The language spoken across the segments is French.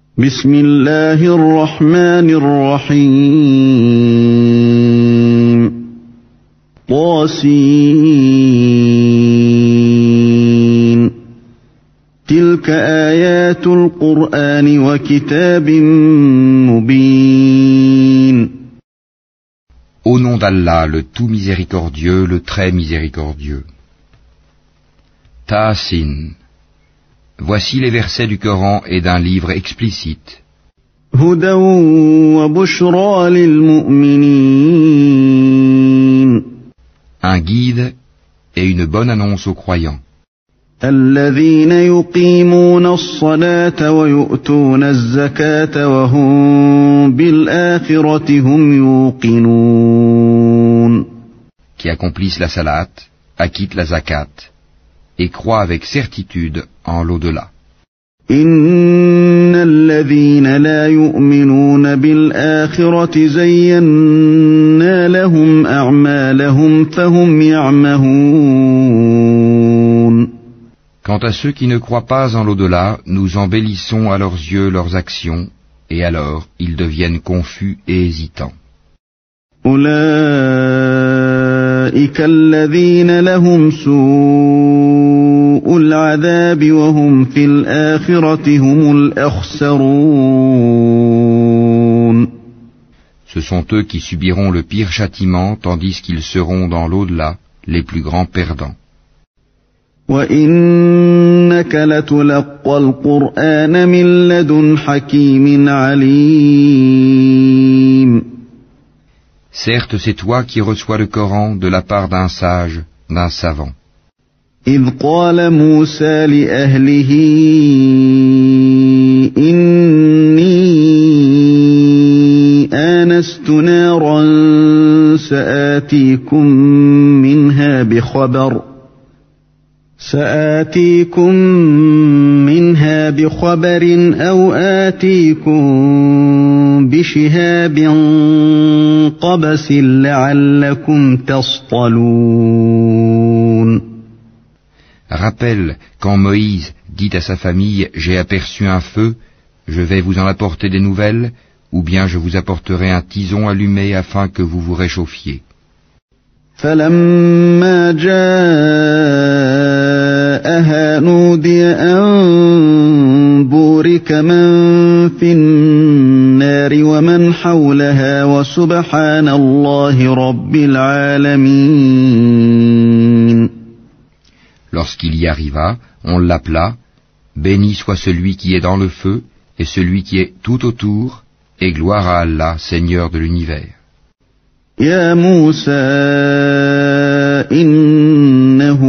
بسم الله الرحمن الرحيم طاسين تلك آيات القرآن وكتاب مبين. Au nom d'Allah, le tout miséricordieux, le très miséricordieux. Taasin. Voici les versets du Coran et d'un livre explicite. هدى وبشرى للمؤمنين. Un guide et une bonne annonce aux croyants. الذين يقيمون الصلاة ويؤتون الزكاة وهم بالآخرة هم يوقنون. Qui accomplissent la salat, acquittent la zakat et croient avec certitude en l'au-delà. إن الذين لا يؤمنون بالآخرة زينا لهم أعمالهم فهم يعمهون. Quant à ceux qui ne croient pas en l'au-delà, nous embellissons à leurs yeux leurs actions, et alors ils deviennent confus et hésitants. أولئك الذين لهم سوء العذاب وهم في الآخرة هم الأخسرون. Ce sont eux qui subiront le pire châtiment, tandis qu'ils seront dans l'au-delà les plus grands perdants. وَإِنَّكَ لَتُلَقَّى الْقُرْآنَ مِنْ لَدُنْ حَكِيمٍ عَلِيمٍ. Certes, c'est toi qui reçois le Coran de la part d'un sage, d'un savant. إِذْ قَالَ مُوسَى لِأَهْلِهِ إِنِّي آنَسْتُ نَارًا سَآتِيكُم منها بخبر أو آتيكم بشهاب قبس لعلكم تصطلون. Rappelle quand Moïse dit à sa famille « J'ai aperçu un feu, je vais vous en apporter des nouvelles, ou bien je vous apporterai un tison allumé afin que vous vous réchauffiez. » فَلَمَّا جَاءَهَا نُودِيَ أَن بُورِكَ مَن فِي النَّارِ وَمَنْ حَوْلَهَا وَسُبْحَانَ اللَّهِ رَبِّ الْعَالَمِينَ. Lorsqu'il y arriva, on l'appela « Béni soit celui qui est dans le feu et celui qui est tout autour, et gloire à Allah, Seigneur de l'univers. » يا موسى إنه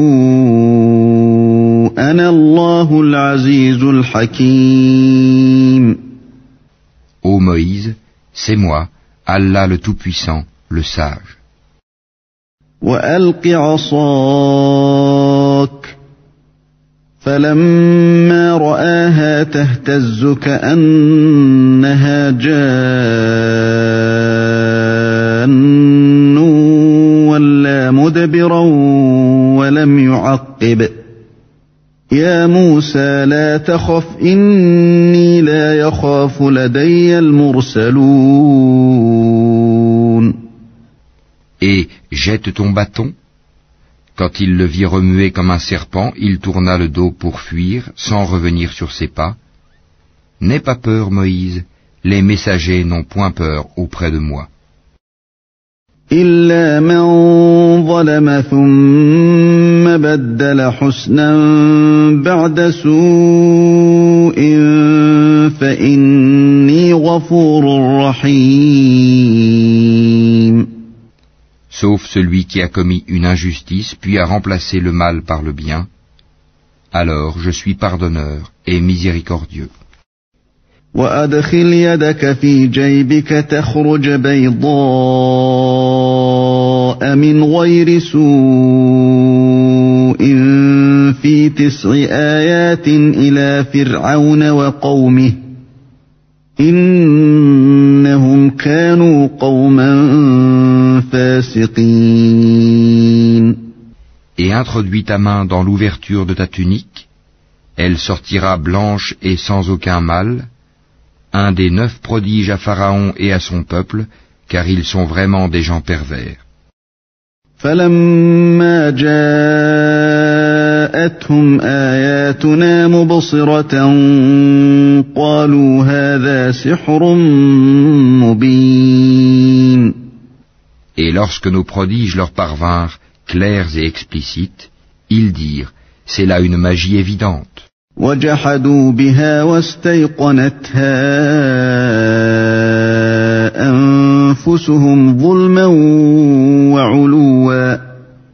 أنا الله العزيز الحكيم. Ô Moïse, c'est moi, Allah le Tout-Puissant, le Sage. وألق عصاك فلما رآها تهتز كأنها جان ولا مدبرا ولم يعقب. يا موسى لا تخف إني لا يخاف لدي المرسلون. Et jette ton bâton. Quand il le vit remuer comme un serpent, il tourna le dos pour fuir, sans revenir sur ses pas. N'aie pas peur, Moïse, les messagers n'ont point peur auprès de moi. إلا من ظلم ثم بدل حسنا بعد سوء فإني غفور رحيم. Sauf celui qui a commis une injustice puis a remplacé le mal par le bien, alors je suis pardonneur et miséricordieux. وأدخل يدك في جيبك تخرج بيضاء من غير سوء في 9 آيات إلى فرعون وقومه إنهم كانوا قوما فاسقين. Et introduis ta main dans l'ouverture de ta tunique, elle sortira blanche et sans aucun mal, un des 9 prodiges à Pharaon et à son peuple, car ils sont vraiment des gens pervers. فلما جاءتهم آياتنا مبصرة قالوا هذا سحر مبين. Et lorsque nos prodiges leur parvinrent, clairs et explicites, ils dirent, c'est là une magie évidente. وجحدوا بها واستيقنتها أنفسهم ظلما وعلوا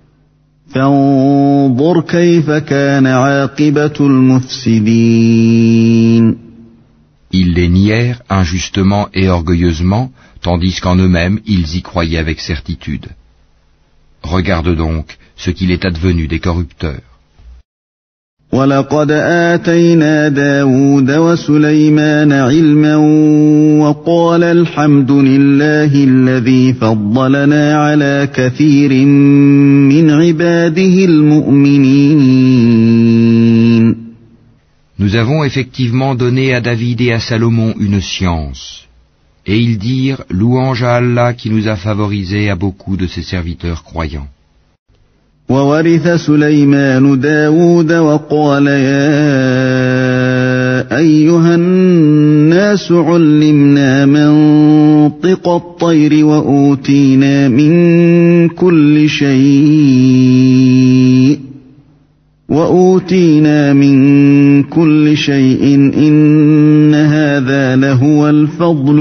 فانظر كيف كان عاقبة المفسدين. Ils les nièrent injustement et orgueilleusement, tandis qu'en eux-mêmes ils y croyaient avec certitude. Regarde donc ce qu'il est advenu des corrupteurs. وَلَقَدْ آتَيْنَا دَاوُودَ وَسُلَيْمَانَ عِلْمًا وَقَالَ الْحَمْدُ لِلَّهِ الَّذِي فَضَّلَنَا عَلَى كَثِيرٍ مِّنْ عِبَادِهِ الْمُؤْمِنِينَ. Nous avons effectivement donné à David et à Salomon une science, et ils dirent louange à Allah qui nous a favorisés à beaucoup de ses serviteurs croyants. وَوَرِثَ سُلَيْمَانُ دَاوُودَ وَقَالَ يَا أَيُّهَا النَّاسُ عُلِّمْنَا مَنطِقَ الطَّيْرِ وَأُوتِينَا مِن كُلِّ شَيْءٍ إِنَّ هَذَا لَهُوَ الْفَضْلُ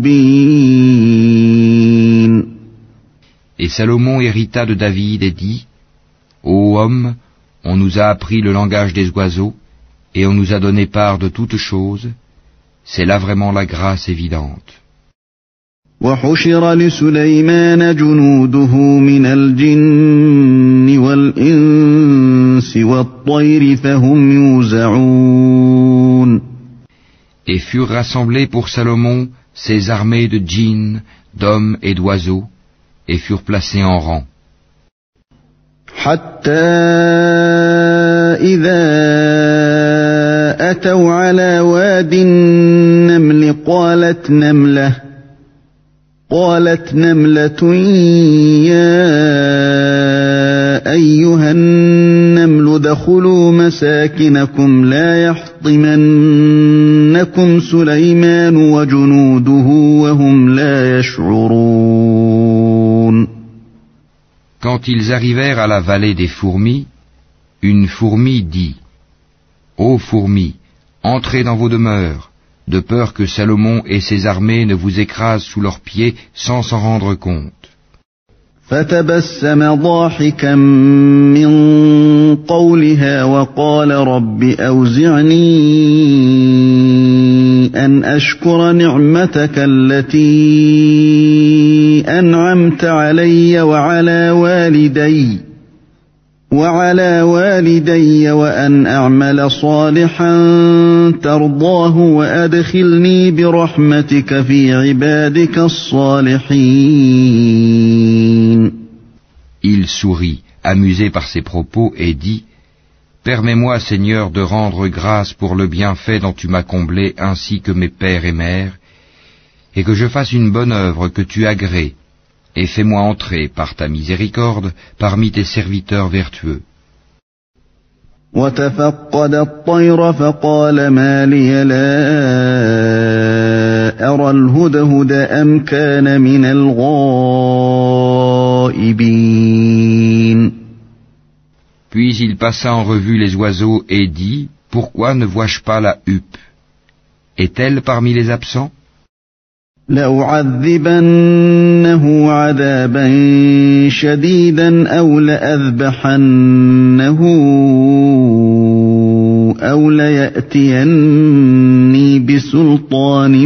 الْمُبِينُ. Et Salomon hérita de David et dit, Ô homme, on nous a appris le langage des oiseaux, et on nous a donné part de toutes choses, c'est là vraiment la grâce évidente. وَحُشِرَ لِسُلَيْمَانَ جُنُودُهُ مِنَ الْجِنِّ وَالْإِنسِ وَالطَّيْرِ فَهُمْ يُوزَعُونَ. Et furent rassemblés pour Salomon ses armées de djinns, d'hommes et d'oiseaux, et furent placés en rang. حتى إذا أتوا على واد النمل قالت نملة يا أيها النمل ادخلوا مساكنكم لا يحطمنكم سليمان وجنوده وهم لا يشعرون. Quand ils arrivèrent à la vallée des fourmis, une fourmi dit, Ô fourmis, entrez dans vos demeures, de peur que Salomon et ses armées ne vous écrasent sous leurs pieds sans s'en rendre compte. فتبسم ضاحكا من قولها وقال رب أوزعني أن أشكر نعمتك التي أنعمت علي وعلى والدي وأن أعمل صالحا ترضاه وأدخلني برحمتك في عبادك الصالحين. Il sourit, amusé par ses propos, et dit, Permets-moi, Seigneur, de rendre grâce pour le bienfait dont tu m'as comblé ainsi que mes pères et mères, et que je fasse une bonne œuvre que tu agrées, et fais-moi entrer, par ta miséricorde, parmi tes serviteurs vertueux. وتفقد الطير فقال ما لي لا أرى الهدهد أم كان من الغائبين. Puis il passa en revue les oiseaux et dit, Pourquoi ne vois-je pas la huppe? Est-elle parmi les absents? لأعذبنه عذابا شديدا أو لأذبحنه أو ليأتيني بسلطان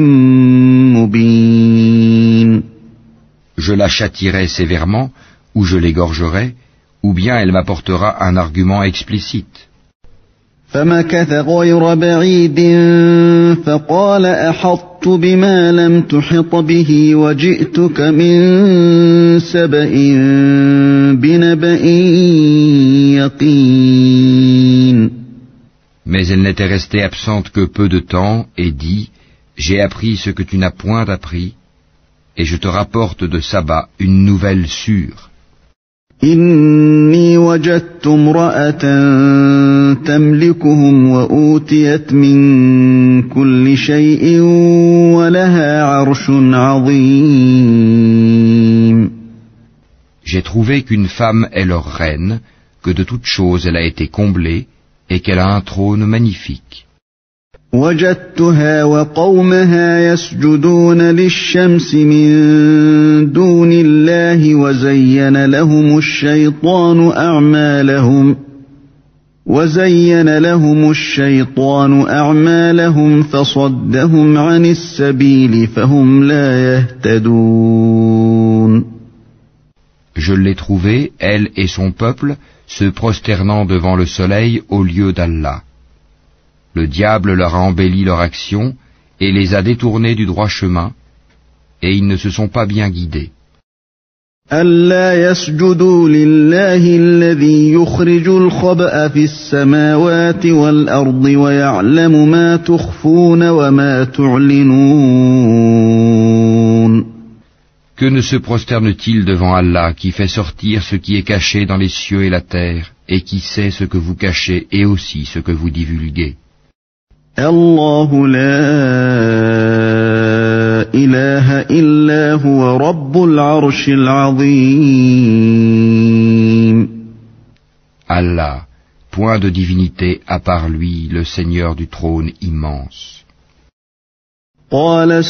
مبين. Je la châtierai sévèrement, ou je l'égorgerai, ou bien elle m'apportera un argument explicite. فمكث غير بعيد فقال أحطت بما لم تحط به وجئتك من سبأ بنبأ يقين. Mais elle n'était restée absente que peu de temps et dit, J'ai appris ce que tu n'as point appris, et je te rapporte de Saba une nouvelle sûre. إني وجدت امرأة تملكهم وأوتيت من كل شيء ولها عرش عظيم. J'ai trouvé qu'une femme est leur reine, que de toutes choses elle a été comblée, et qu'elle a un trône magnifique. وجدتها وقومها يسجدون للشمس من دون الله وزين لهم الشيطان أعمالهم فصدهم عن السبيل فهم لا يهتدون. Je l'ai trouvée, elle et son peuple, se prosternant devant le soleil au lieu d'Allah. Le diable leur a embelli leur action et les a détournés du droit chemin, et ils ne se sont pas bien guidés. ألا يسجدوا لله الذي يخرج الخبأ في السماوات والأرض ويعلم ما تخفون وما تعلنون. Que ne se prosterne-t-il devant Allah qui fait sortir ce qui est caché dans les cieux et la terre, et qui sait ce que vous cachez et aussi ce que vous divulguez? الله لا إله إلا هو رب العرش العظيم. Allah, point de divinité à part lui, le Seigneur du trône immense. قال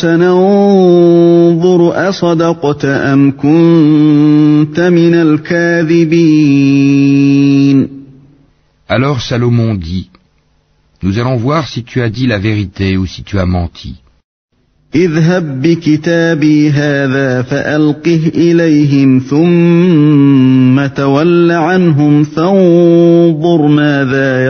سننظر أصدقت أم كنت من الكاذبين. Alors Salomon dit, nous allons voir si tu as dit la vérité ou si tu as menti. اذهب بكتابي هذا فألقه إليهم ثم تول عنهم فانظر ماذا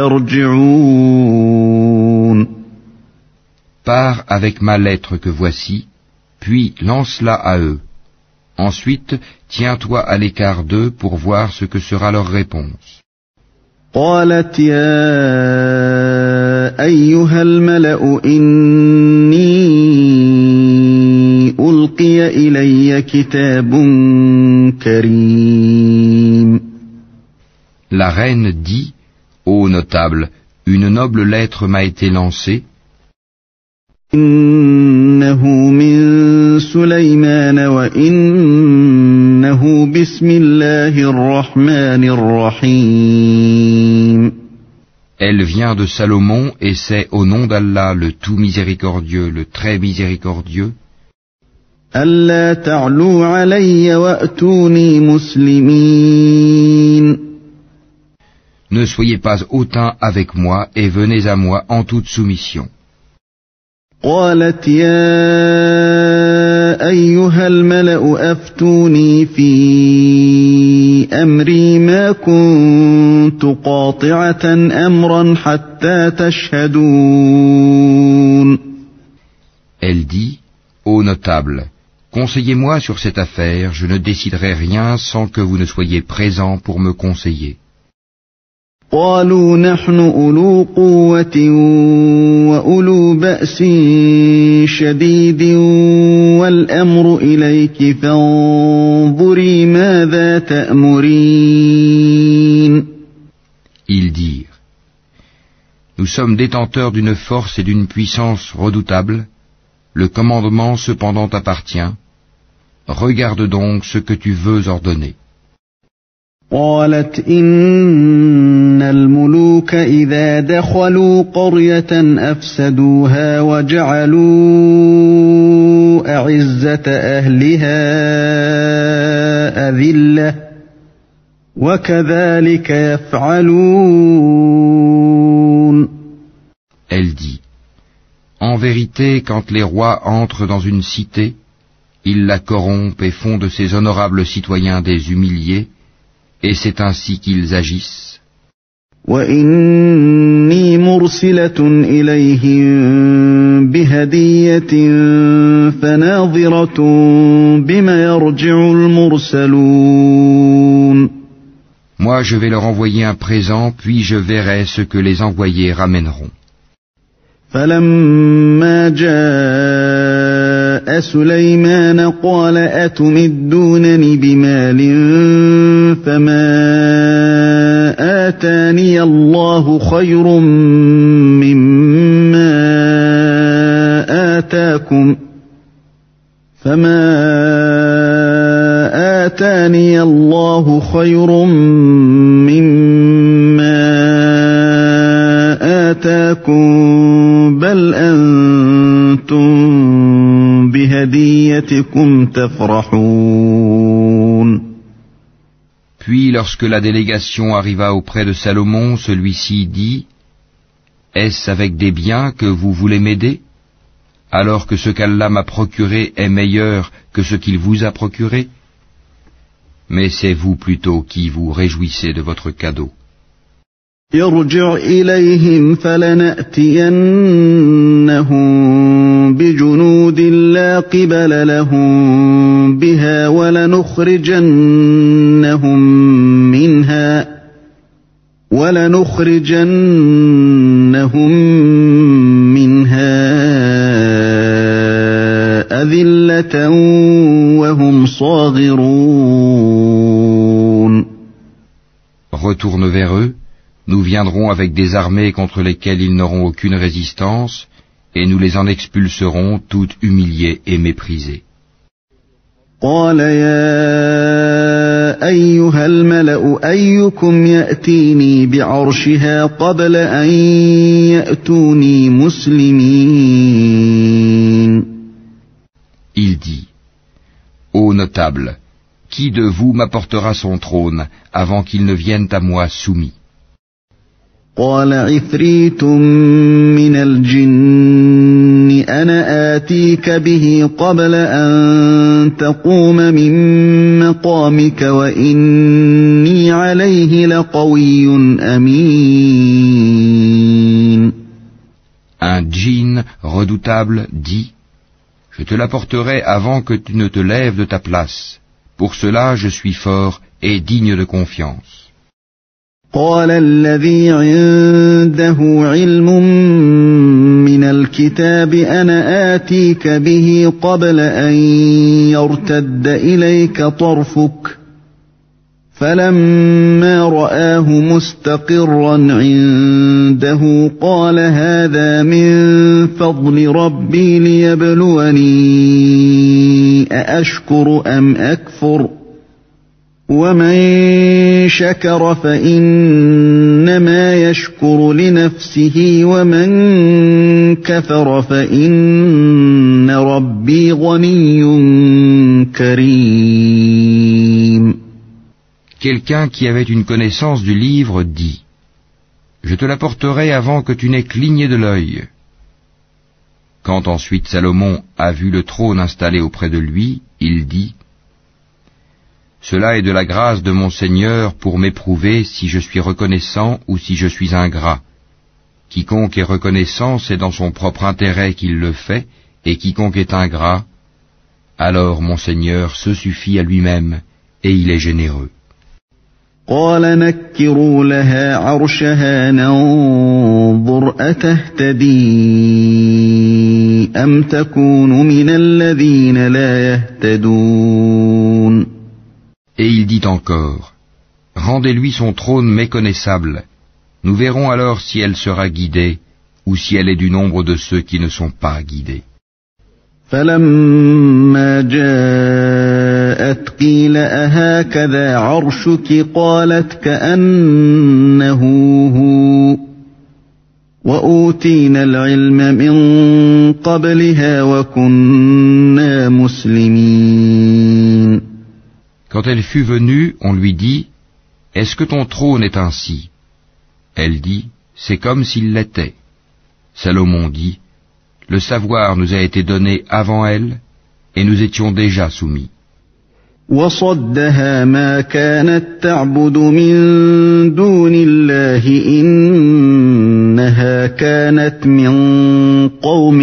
يرجعون. Pars avec ma lettre que voici, puis lance-la à eux. Ensuite, tiens-toi à l'écart d'eux pour voir ce que sera leur réponse. قالت يا أيها الملأ إني ألقي إلي كتاب كريم. La reine dit, ô notable, une noble lettre m'a été lancée. إنه من سليمان وإنه بسم الله الرحمن الرحيم. Elle vient de Salomon et c'est au nom d'Allah le tout miséricordieux, le très miséricordieux. ألا تعلوا علي وأتوني مسلمين. Ne soyez pas hautains avec moi et venez à moi en toute soumission. قالت يا أيها الملأ أفتوني في أمري ما كنت قاطعة أمرا حتى تشهدون. Elle dit, ô notable, conseillez-moi sur cette affaire, je ne déciderai rien sans que vous ne soyez présents pour me conseiller. قالوا نحن أولو قوة وأولو بأس شديد والأمر إليك فانظري ماذا تأمرين. Ils dirent, nous sommes détenteurs d'une force et d'une puissance redoutables, le commandement cependant t'appartient, regarde donc ce que tu veux ordonner. قالت إن الملوك إذا دخلوا قرية أفسدوها وجعلوا أعزة أهلها أذلة وكذلك يفعلون. Elle dit, en vérité, quand les rois entrent dans une cité, ils la corrompent et font de ses honorables citoyens des humiliés, et c'est ainsi qu'ils agissent. وإني مرسلة إليهم بهدية فناظرة بما يرجع المرسلون. Moi je vais leur envoyer un présent, puis je verrai ce que les envoyés ramèneront. فلما جاء سليمان قال أتمدونني بمال فما آتاني الله خير مما آتاكم آتاني الله خير مما آتاكم بل أنتم بهديتكم تفرحون. Puis lorsque la délégation arriva auprès de Salomon, celui-ci dit: Est-ce avec des biens que vous voulez m'aider, alors que ce qu'Allah m'a procuré est meilleur que ce qu'il vous a procuré? Mais c'est vous plutôt qui vous réjouissez de votre cadeau. ارجع إليهم فلنأتينهم بجنود لا قبل لهم بها ولنخرجنهم منها أذلة وهم صاغرون. Retourne vers eux. Nous viendrons avec des armées contre lesquelles ils n'auront aucune résistance, et nous les en expulserons toutes humiliées et méprisées. قال يا أيها الملأ أيكم يأتيني بعرشها قبل أن يأتوني مسلمين. Il dit: Ô notables, qui de vous m'apportera son trône avant qu'il ne vienne à moi soumis? قال عفريت من الجن أنا آتيك به قبل أن تقوم من مقامك وإني عليه لقوي أمين. Un djinn redoutable dit: Je te l'apporterai avant que tu ne te lèves de ta place. Pour cela je suis fort et digne de confiance. قال الذي عنده علم من الكتاب أنا آتيك به قبل أن يرتد إليك طرفك فلما رآه مستقرا عنده قال هذا من فضل ربي ليبلوني أأشكر أم أكفر ومن شكر فإنما يشكر لنفسه ومن كفر فإن ربي غني كريم. Quelqu'un qui avait une connaissance du livre dit: Je te l'apporterai avant que tu n'aies cligné de l'œil. Quand ensuite Salomon a vu le trône installé auprès de lui, il dit: Cela est de la grâce de mon Seigneur pour m'éprouver si je suis reconnaissant ou si je suis ingrat. Quiconque est reconnaissant, c'est dans son propre intérêt qu'il le fait, et quiconque est ingrat, alors mon Seigneur se suffit à lui-même, et il est généreux. قال نكروا لها عرشها ننظر أتهتدي أم تكون من الذين لا يهتدون. Et il dit encore: Rendez-lui son trône méconnaissable. Nous verrons alors si elle sera guidée, ou si elle est du nombre de ceux qui ne sont pas guidés. فلما جاءت قيل أهكذا عرشك قالت كأنه هو وأوتينا العلم من قبلها وكنا مسلمين. Quand elle fut venue, on lui dit: Est-ce que ton trône est ainsi? Elle dit: C'est comme s'il l'était. Salomon dit: Le savoir nous a été donné avant elle, et nous étions déjà soumis. وصدها ما كانت تعبد من دون الله إنها كانت من قوم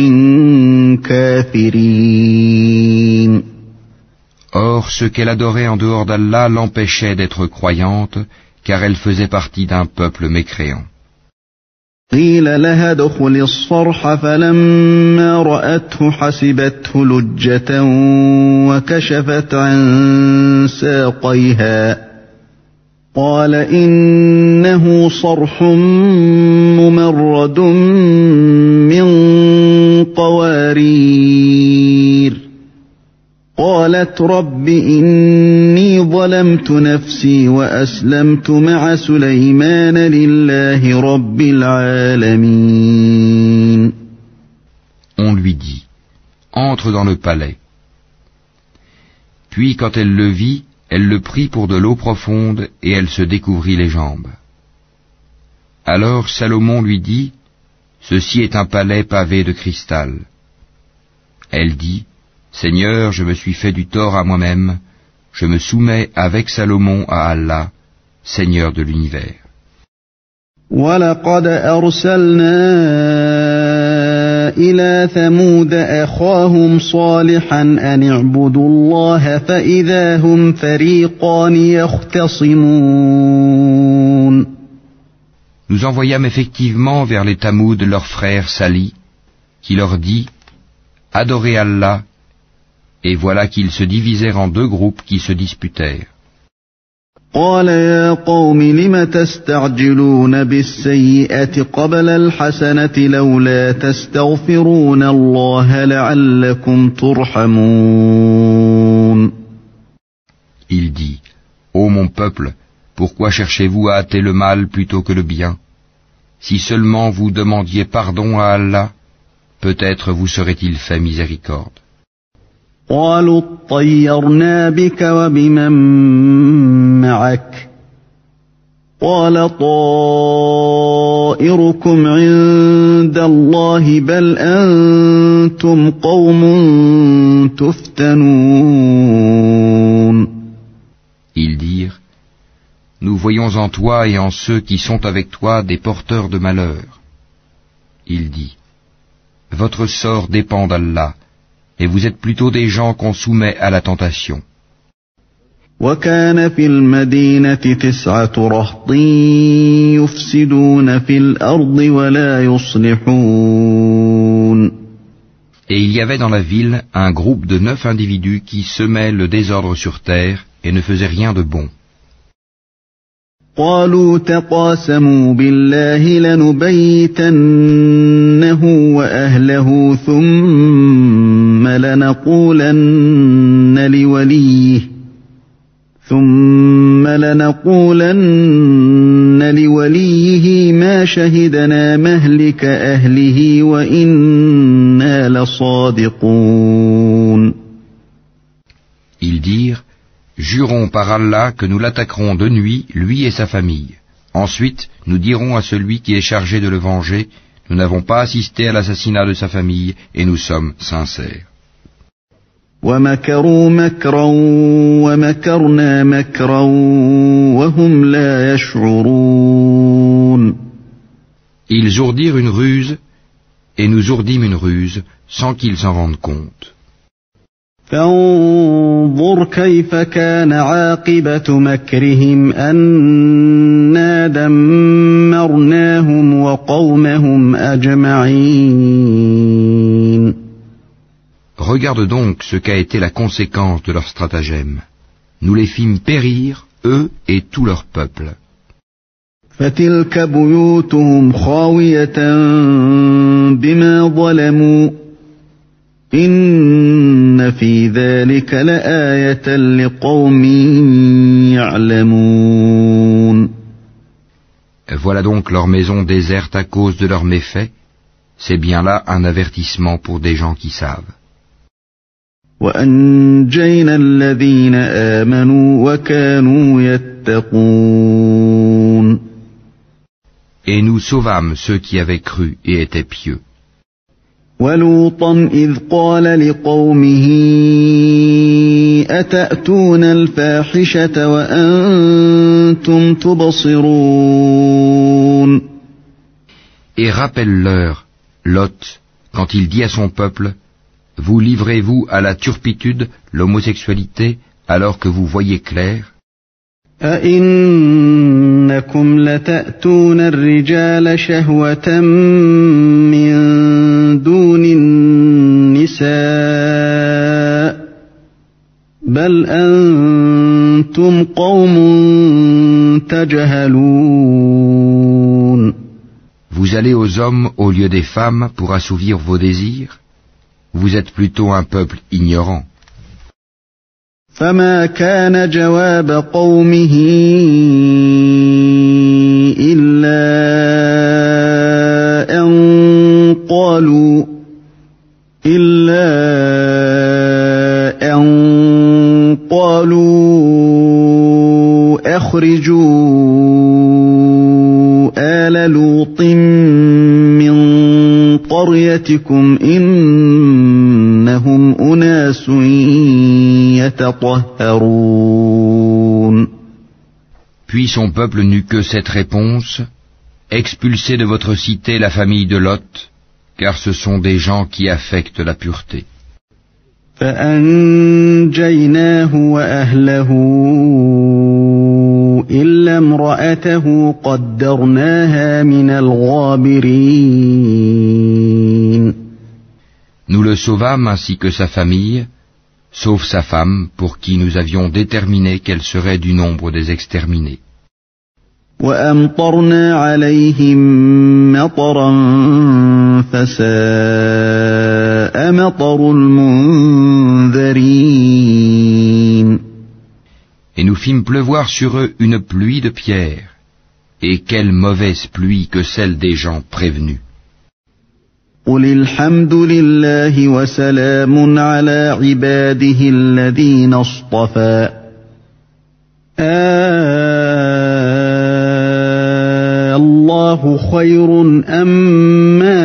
كافرين. Or, ce qu'elle adorait en dehors d'Allah l'empêchait d'être croyante, car elle faisait partie d'un peuple mécréant. قيل لها ادخل الصرح فلما رأته حسبته لجة وكشفت عن ساقيها قال إنه صرح ممرد من قوارير قالت رب إني ظلمت نفسي وأسلمت مع سليمان لله رب العالمين. On lui dit, entre dans le palais. Puis quand elle le vit, elle le prit pour de l'eau profonde et elle se découvrit les jambes. Alors Salomon lui dit, ceci est un palais pavé de cristal. Elle dit, Seigneur, je me suis fait du tort à moi-même, je me soumets avec Salomon à Allah, Seigneur de l'univers. وَلَقَدْ أَرْسَلْنَا إِلَى ثَمُودَ أَخَاهُمْ صَالِحًا أَنِ اعْبُدُوا اللَّهَ فَإِذَا هُمْ فَرِيقَانِ يَخْتَصِمُونَ. Nous envoyâmes effectivement vers les Tamoud leur frère Salih, qui leur dit, adorez Allah, et voilà qu'ils se divisèrent en deux groupes qui se disputèrent. قال يا قوم لم تستعجلون بالسيئة قبل الحسنة لولا تستغفرون الله لعلكم ترحمون. Il dit, ô mon peuple, pourquoi cherchez-vous à hâter le mal plutôt que le bien? Si seulement vous demandiez pardon à Allah, peut-être vous serait-il fait miséricorde. قالوا اطيرنا بك وبمن معك قال طائركم عند الله بل أنتم قوم تفتنون. Ils dirent, nous voyons en toi et en ceux qui sont avec toi des porteurs de malheur. Il dit, votre sort dépend d'Allah, et vous êtes plutôt des gens qu'on soumet à la tentation. وكان في المدينة 9 رهط يفسدون في الأرض ولا يصلحون. Et il y avait dans la ville un groupe de 9 individus qui semaient le désordre sur terre et ne faisaient rien de bon. قالوا تقاسموا بالله لنبيتنه وأهله ثم لنقولن لوليه ما شهدنا مهلك أهله وإنا لصادقون. Ils dirent, jurons par Allah que nous l'attaquerons de nuit, lui et sa famille. Ensuite, nous dirons à celui qui est chargé de le venger, nous n'avons pas assisté à l'assassinat de sa famille et nous sommes sincères. وَمَكَرُوا مَكْرًا وَمَكَرْنَا مَكْرًا وَهُمْ لَا يَشْعُرُونَ. Ils ourdirent une ruse et nous ourdîmes une ruse sans qu'ils s'en rendent compte. فانظر كيف كان عاقبة مكرهم أنا دمرناهم وقومهم أجمعين. Regarde donc ce qu'a été la conséquence de leur stratagème. Nous les fîmes périr, eux et tout leur peuple. فتلك بيوتهم خاوية بما ظلموا إن في ذلك لآية لقوم يعلمون. Voilà donc leur maison déserte à cause de leurs méfaits. C'est bien là un avertissement pour des gens qui savent. وأنجينا الذين آمنوا وكانوا يتقون. Et nous sauvâmes ceux qui avaient cru et étaient pieux. وَلُوطًا إِذْ قَالَ لِقَوْمِهِ أَتَأْتُونَ الْفَاحِشَةَ وَأَنْتُمْ تُبْصِرُونَ. Et rappelle-leur, Lot, quand il dit à son peuple, vous livrez-vous à la turpitude, l'homosexualité, alors que vous voyez clair? أَإِنَّكُمْ لَتَأْتُونَ الرِّجَالَ شَهْوَةً مِّن دُونِ النِّسَاءِ بَلْ أَنْتُمْ قَوْمٌ تَجْهَلُونَ. Vous allez aux hommes au lieu des femmes pour assouvir vos désirs? Vous êtes plutôt un peuple ignorant. فما كان جواب قومه إلا أن قالوا أخرجوا آل لوط من قريتكم إنهم أناس يتطهرون. Puis son peuple n'eut que cette réponse: expulsez de votre cité la famille de Lot, car ce sont des gens qui affectent la pureté. فأنجيناه وأهله إلا امرأته قدرناها من الغابرين. Nous le sauvâmes ainsi que sa famille, sauf sa femme, pour qui nous avions déterminé qu'elle serait du nombre des exterminés. وأمطرنا عليهم مطرا فساء مطر المنذرين. Et nous fîmes pleuvoir sur eux une pluie de pierres, et quelle mauvaise pluie que celle des gens prévenus. قل الحمد لله وسلام على عباده الذين اصطفى الله خير أما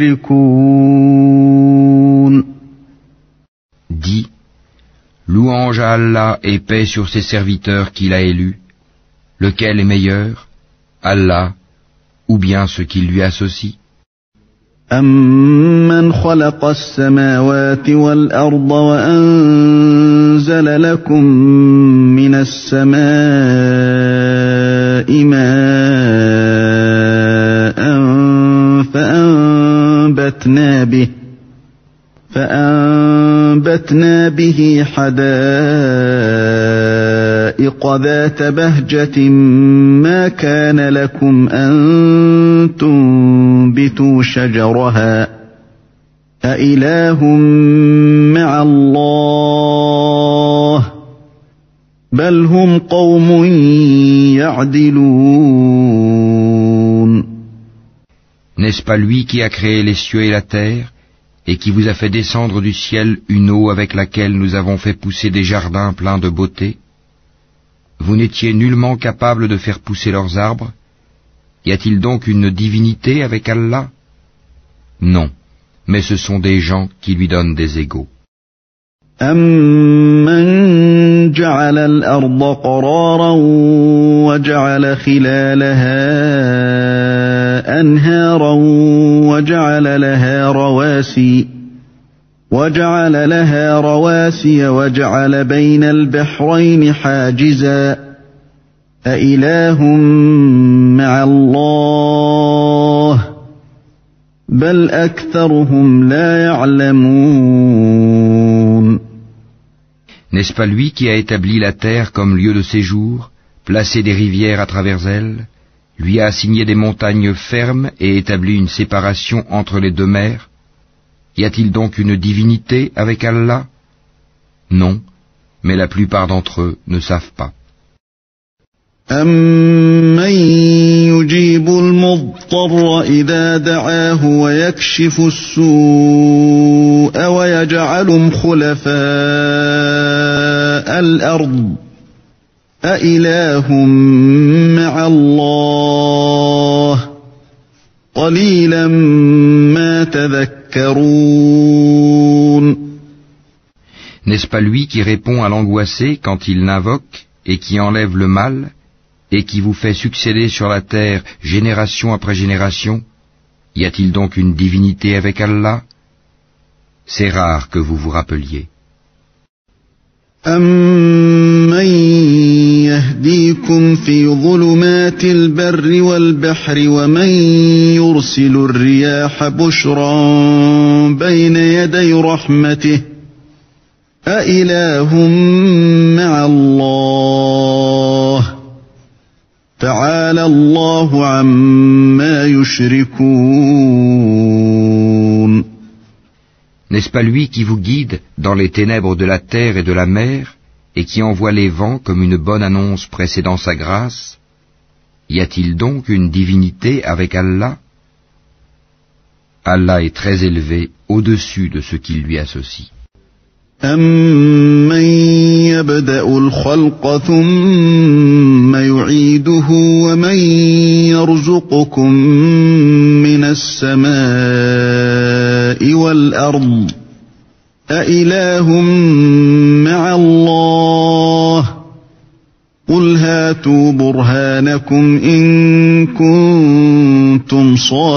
يشركون. Dis, louange à Allah et paix sur ses serviteurs qu'il a élus, lequel est meilleur, Allah ou bien ce qui lui associe? أَمَّنْ خَلَقَ السَّمَاوَاتِ وَالْأَرْضَ وَأَنزَلَ لَكُم مِّنَ السَّمَاءِ مَاءً فَأَنبَتْنَا بِهِ حَدَائِقَ ذَاتَ بَهْجَةٍ مَا كَانَ لَكُمْ أَن تُنبِتُوا شَجَرَهَا أَإِلَٰهٌ مَّعَ اللَّهِ بَلْ هُمْ قَوْمٌ يَعْدِلُونَ. N'est-ce pas lui qui a créé les cieux et la terre, et qui vous a fait descendre du ciel une eau avec laquelle nous avons fait pousser des jardins pleins de beauté? Vous n'étiez nullement capable de faire pousser leurs arbres? Y a-t-il donc une divinité avec Allah? Non, mais ce sont des gens qui lui donnent des égaux. أَمَّنْ جَعَلَ الْأَرْضَ قَرَارًا وَجَعَلَ خِلَالَهَا أَنْهَارًا وَجَعَلَ لَهَا رَوَاسِيَ وَجَعَلَ بَيْنَ الْبَحْرَيْنِ حَاجِزًا أَإِلَٰهٌ مَّعَ اللَّهِ بَلْ أَكْثَرُهُمْ لَا يَعْلَمُونَ. N'est-ce pas lui qui a établi la terre comme lieu de séjour, placé des rivières à travers elle, lui a assigné des montagnes fermes et établi une séparation entre les deux mers? Y a-t-il donc une divinité avec Allah? Non, mais la plupart d'entre eux ne savent pas. أَمَّن يُجِيبُ الْمُضْطَرَّ إِذَا دَعَاهُ وَيَكْشِفُ السُّوءَ وَيَجْعَلُكُمْ خُلَفَاءَ الْأَرْضِ أَإِلَٰهٌ مَّعَ اللَّهِ قَلِيلًا مَّا تَذَكَّرُونَ. N'est-ce pas lui qui répond à l'angoissé quand il l'invoque et qui enlève le mal et qui vous fait succéder sur la terre génération après génération? Y a-t-il donc une divinité avec Allah? C'est rare que vous vous rappeliez. أَمَّن يَهْدِيكُمْ فِي ظُلُمَاتِ الْبَرِّ وَالْبَحْرِ وَمَن يُرْسِلُ الرِّيَاحَ بُشْرًا بَيْنَ يَدَيْ رَحْمَتِهِ أَإِلَٰهٌ مَّعَ اللَّهِ تَعَالَى اللَّهُ عَمَّا يُشْرِكُونَ. N'est-ce pas lui qui vous guide dans les ténèbres de la terre et de la mer, et qui envoie les vents comme une bonne annonce précédant sa grâce? Y a-t-il donc une divinité avec Allah? Allah est très élevé au-dessus de ce qu'il lui associe. أَمَّن يَبْدَأُ الْخَلْقَ ثُمَّ يُعِيدُهُ وَمَن يَرْزُقُكُم مِّنَ السَّمَاءِ وَالْأَرْضِ أَإِلَٰهٌ مَّعَ اللَّهِ قُلْ هَاتُوا بُرْهَانَكُمْ إِن كُنتُمْ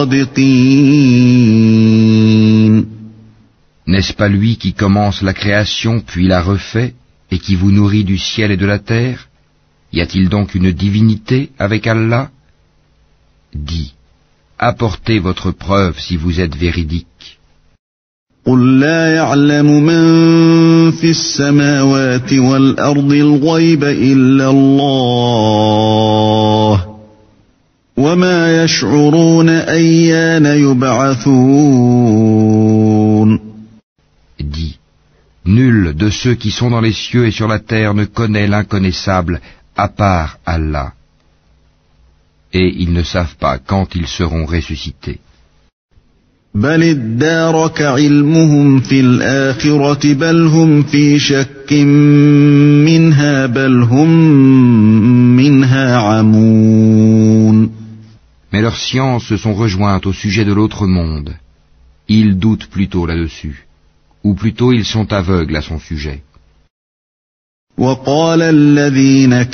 صَادِقِينَ. N'est-ce pas lui qui commence la création puis la refait, et qui vous nourrit du ciel et de la terre? Y a-t-il donc une divinité avec Allah? Dis, apportez votre preuve si vous êtes véridique. قُل لَّا يَعْلَمُ مَن فِي السَّمَاوَاتِ وَالْأَرْضِ الْغَيْبَ إِلَّا اللَّهُ وَمَا يَشْعُرُونَ أَيَّانَ يُبْعَثُونَ. Dis, nul de ceux qui sont dans les cieux et sur la terre ne connaît l'inconnaissable à part Allah. Et ils ne savent pas quand ils seront ressuscités. بَلِ ادَّارَكَ عِلْمُهُمْ فِي الْآخِرَةِ بَلْ هُمْ فِي شَكٍّ مِّنْهَا بَلْ هُمْ مِنْهَا عَمُونَ. Mais leurs sciences se sont rejointes au sujet de l'autre monde. Ils doutent plutôt là-dessus. Ou plutôt ils sont aveugles à son sujet. وَقَالَ الَّذِينَ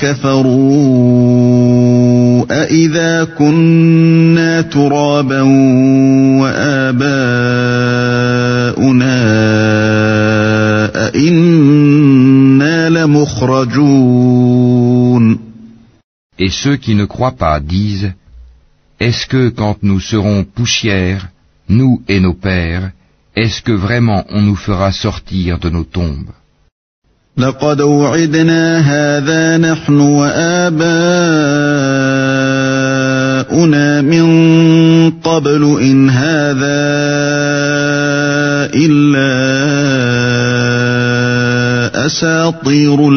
كَفَرُوا أَإِذَا كُنَّا تُرَابًا وَآبَاؤُنَا أَإِنَّا لَمُخْرَجُونَ. Et ceux qui ne croient pas disent, est-ce que quand nous serons poussière, nous et nos pères, est-ce que vraiment on nous fera sortir de nos tombes? لَقَدْ وُعِدْنَا هَذَا نَحْنُ وَآبَاؤُنَا مِن قَبْلُ إِنْ هَذَا إِلَّا أَسَاطِيرُ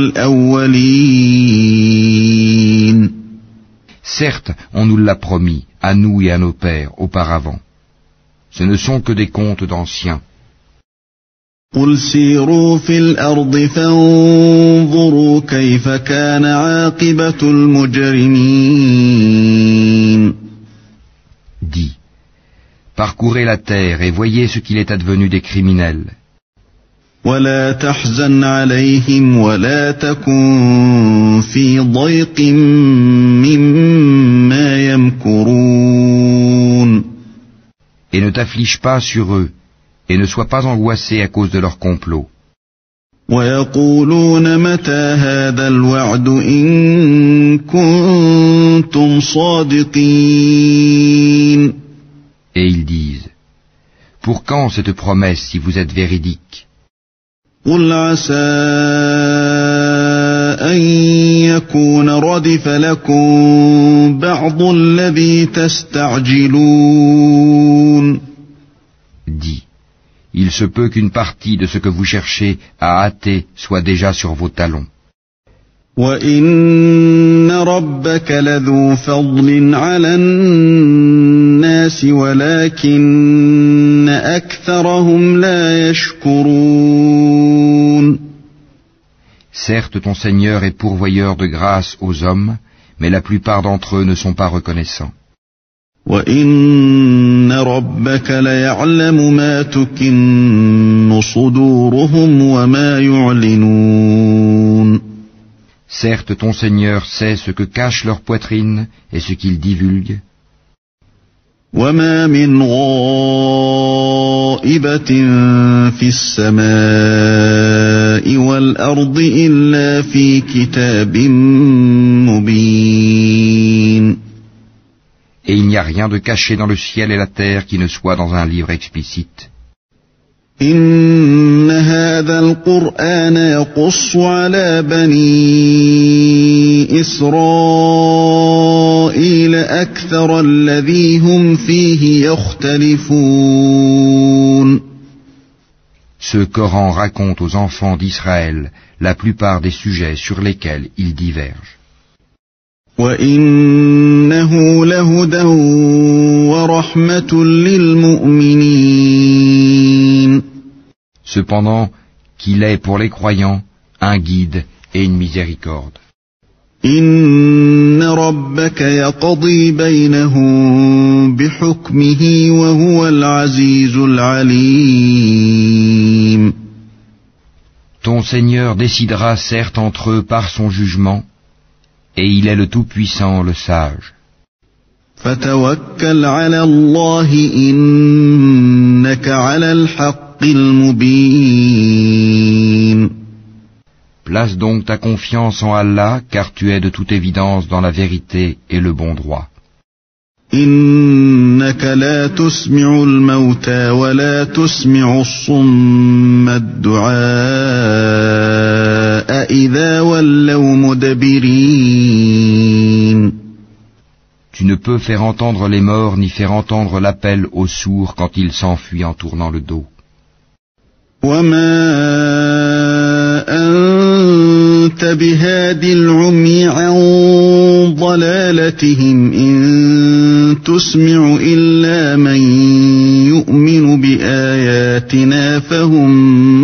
الْأَوَّلِينَ. Certes, on nous l'a promis, à nous et à nos pères, auparavant. Ce ne sont que des contes d'anciens. قُلْ سِيرُوا فِي الْأَرْضِ فَانظُرُوا كَيْفَ كَانَ عَاقِبَةُ الْمُجْرِمِينَ. Dis, parcourez la terre et voyez ce qu'il est advenu des criminels. وَلَا تَحْزَنْ عَلَيْهِمْ وَلَا تَكُنْ فِي ضَيْقٍ مِّمَّا يَمْكُرُونَ. Et ne t'afflige pas sur eux, et ne sois pas angoissé à cause de leur complot. وَيَقُولُونَ مَتَى هَذَا الْوَعْدُ إِن كُنتُمْ صَادِقِينَ. Et ils disent, pour quand cette promesse si vous êtes véridique? قُلْ عَسَىٰ أَن يَكُونَ رَدِفَ لَكُم بَعْضُ الَّذِي تَسْتَعْجِلُونَ. Dis, il se peut qu'une partie de ce que vous cherchez à hâter soit déjà sur vos talons. وَإِنَّ رَبَّكَ لَذُو فَضْلٍ عَلَى النَّاسِ وَلَكِنَّ أَكْثَرَهُمْ لَا يَشْكُرُونَ. Certes, ton Seigneur est pourvoyeur de grâce aux hommes, mais la plupart d'entre eux ne sont pas reconnaissants. وَإِنَّ رَبَّكَ لَيَعْلَمُ مَا تُكِنُّ صُدُورُهُمْ وَمَا يُعْلِنُونَ. Certes, ton Seigneur sait ce que cachent leurs poitrines et ce qu'ils divulguent. وَمَا مِنْ غَائِبَةٍ فِي السَّمَاءِ وَلَا والأرض إلا في كتاب مبين. Et il n'y a rien de caché dans le ciel et la terre qui ne soit dans un livre explicite. إن هذا القرآن يقص على بني إسرائيل أكثر الذي هم فيه يختلفون. Ce Coran raconte aux enfants d'Israël la plupart des sujets sur lesquels ils divergent. وَإِنَّهُ لَهُدًى وَرَحْمَةٌ لِلْمُؤْمِنِينَ. Cependant, qu'il est pour les croyants un guide et une miséricorde. إِنَّ رَبَّكَ يَقْضِي بَيْنَهُم بِحُكْمِهِ وَهُوَ الْعَزِيزُ الْعَلِيمُ. Ton Seigneur décidera certes entre eux par son jugement, et il est le Tout-Puissant, le Sage. فَتَوَكَّلْ عَلَى اللَّهِ إِنَّكَ عَلَى الْحَقِّ الْمُبِينِ. Place donc ta confiance en Allah, car tu es de toute évidence dans la vérité et le bon droit. إِنَّكَ لَا تُسْمِعُ الْمَوْتَى وَلَا تُسْمِعُ الصُّمَّ الدُّعَاءَ إِذَا وَلَّوْا مُدْبِرِينَ. Tu ne peux faire entendre les morts ni faire entendre l'appel aux sourds quand ils s'enfuient en tournant le dos. وَمَا أَنْتَ بِهَادِ الْعُمْيِ عَنْ ضَلَالَتِهِمْ إِنْ تُسْمِعُ إِلَّا مَنْ يُؤْمِنُ بِآيَاتِنَا فَهُمْ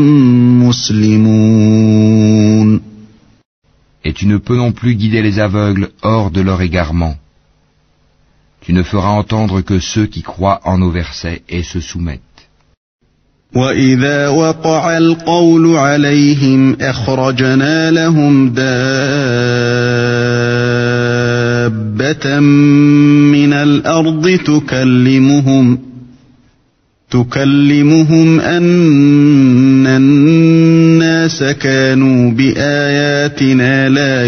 مُسْلِمُونَ. Et tu ne peux non plus guider les aveugles hors de leur égarement. Tu ne feras entendre que ceux qui croient en nos versets et se soumettent. وَإِذَا وَقَعَ الْقَوْلُ عَلَيْهِمْ أَخْرَجْنَا لَهُمْ دَابَّةً مِّنَ الْأَرْضِ تُكَلِّمُهُمْ أَنَّ النَّاسَ كَانُوا بِآيَاتِنَا لَا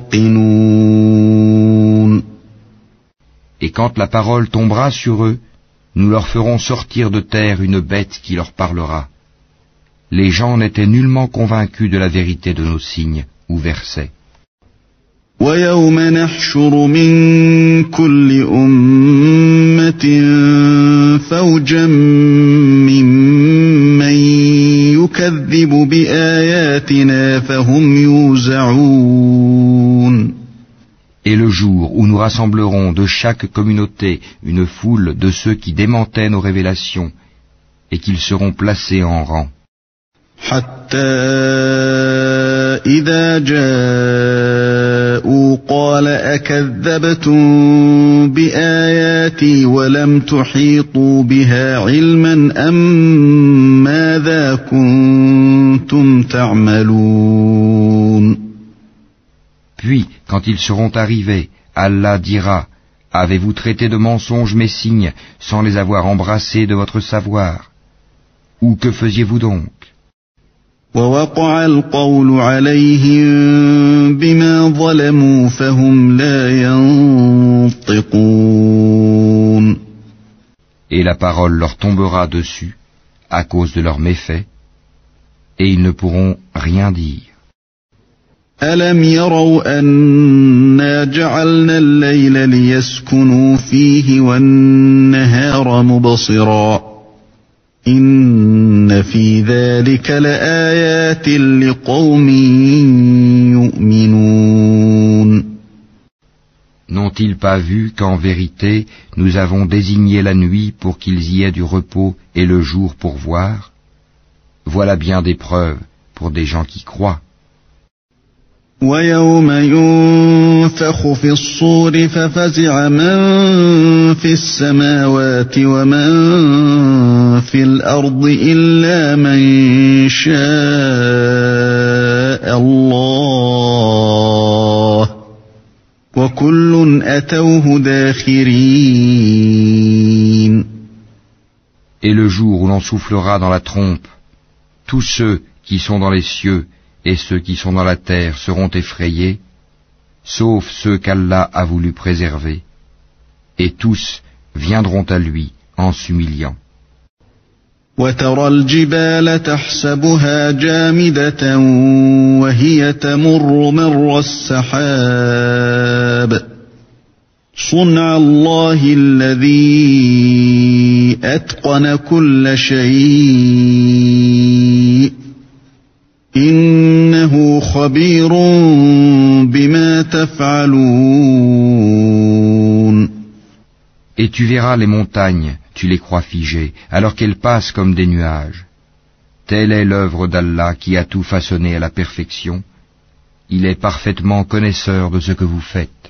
يُوقِنُونَ. Et quand la parole tombera sur eux, nous leur ferons sortir de terre une bête qui leur parlera. Les gens n'étaient nullement convaincus de la vérité de nos signes ou versets. وَيَوْمَ نَحْشُرُ مِنْ كُلِّ أُمَّةٍ فَوْجًا مِّمَّن يُكَذِّبُ بِآيَاتِنَا فَهُمْ يُوزَعُونَ. Et le jour où nous rassemblerons de chaque communauté une foule de ceux qui démentaient nos révélations, et qu'ils seront placés en rang. حتى إذا جاءوا قال أكذبتم بآياتي ولم تحيطوا بها علما أم ماذا كنتم تعملون. Puis, quand ils seront arrivés, Allah dira, avez-vous traité de mensonges mes signes sans les avoir embrassés de votre savoir? Ou que faisiez-vous donc? ووقع القول عليهم بما ظلموا فهم لا ينطقون. Et la parole leur tombera dessus à cause de leurs méfaits, et ils ne pourront rien dire. ألم يروا أنا جعلنا الليل ليسكنوا فيه والنهار مبصرا إن في ذلك لآيات لقوم يؤمنون. N'ont-ils pas vu qu'en vérité nous avons désigné la nuit pour qu'ils y aient du repos et le jour pour voir? Voilà bien des preuves pour des gens qui croient. وَيَوْمَ يُنفَخُ فِي الصُّورِ فَفَزِعَ مَن فِي السَّمَاوَاتِ وَمَن فِي الْأَرْضِ إِلَّا مَن شَاءَ اللَّهُ وَكُلٌّ أَتَوْهُ دَاخِرِينَ. Et le jour où l'on soufflera dans la trompe, tous ceux qui sont dans les cieux et ceux qui sont dans la terre seront effrayés, sauf ceux qu'Allah a voulu préserver, et tous viendront à lui en s'humiliant. وترى الجبال تحسبها جامدة وهي تمر مر السحاب صنع الله الذي أتقن كل شيء إنه خبير بما تفعلون. Et tu verras les montagnes, tu les crois figées, alors qu'elles passent comme des nuages. Telle est l'œuvre d'Allah qui a tout façonné à la perfection. Il est parfaitement connaisseur de ce que vous faites.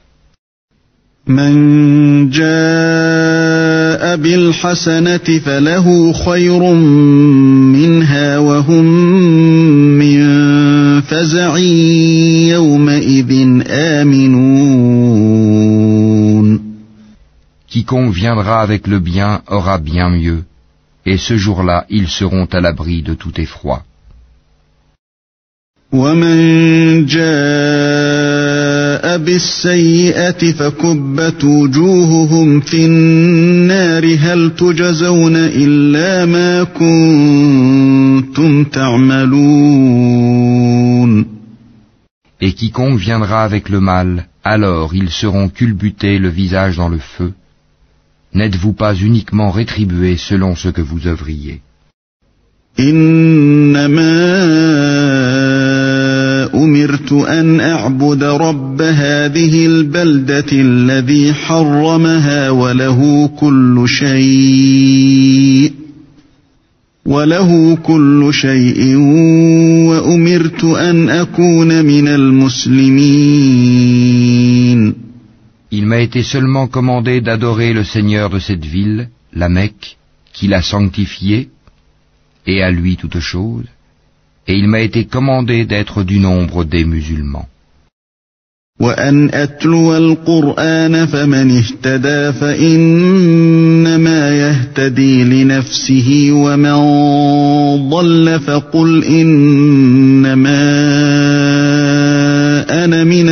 من جاء بالحسنة فله خير منها وهم من فزع يومئذ آمنون. Quiconque viendra avec le bien aura bien mieux, et ce jour-là ils seront à l'abri de tout effroi. ومن جاء بالسيئة فكبت وجوههم في النار هل تجزون إلا ما كنتم تعملون. Et quiconque viendra avec le mal, alors ils seront culbutés le visage dans le feu. N'êtes-vous pas uniquement rétribués selon ce que vous œuvriez? أمرت أن أعبد رب هذه البلدة الذي حرمها وله كل شيء وأمرت أن أكون من المسلمين. Il m'a été seulement commandé d'adorer le Seigneur de cette ville, la Mecque, qui l'a sanctifiée, et à lui toute chose, et il m'a été commandé d'être du nombre des musulmans. وأن أتلو القرآن فمن اهتدى فإنما يهتدي لنفسه ومن ضل فقل إنما أنا من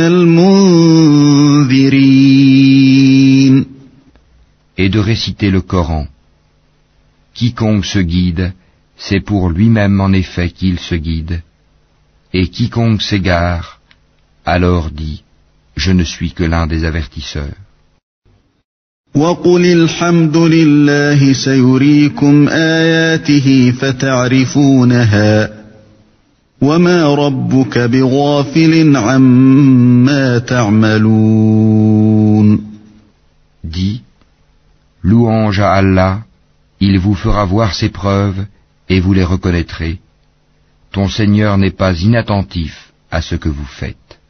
المنذرين. Et de réciter le Coran. Quiconque se guide, c'est pour lui-même en effet qu'il se guide, et quiconque s'égare, alors dit, je ne suis que l'un des avertisseurs. وَقُلِ الْحَمْدُ لِلَّهِ سَيُرِيكُمْ آيَاتِهِ فَتَعْرِفُونَهَا وَمَا رَبُّكَ بِغَافِلٍ عَمَّا تَعْمَلُونَ. Dis, louange à Allah, il vous fera voir ses preuves, et vous les reconnaîtrez. Ton Seigneur n'est pas inattentif à ce que vous faites.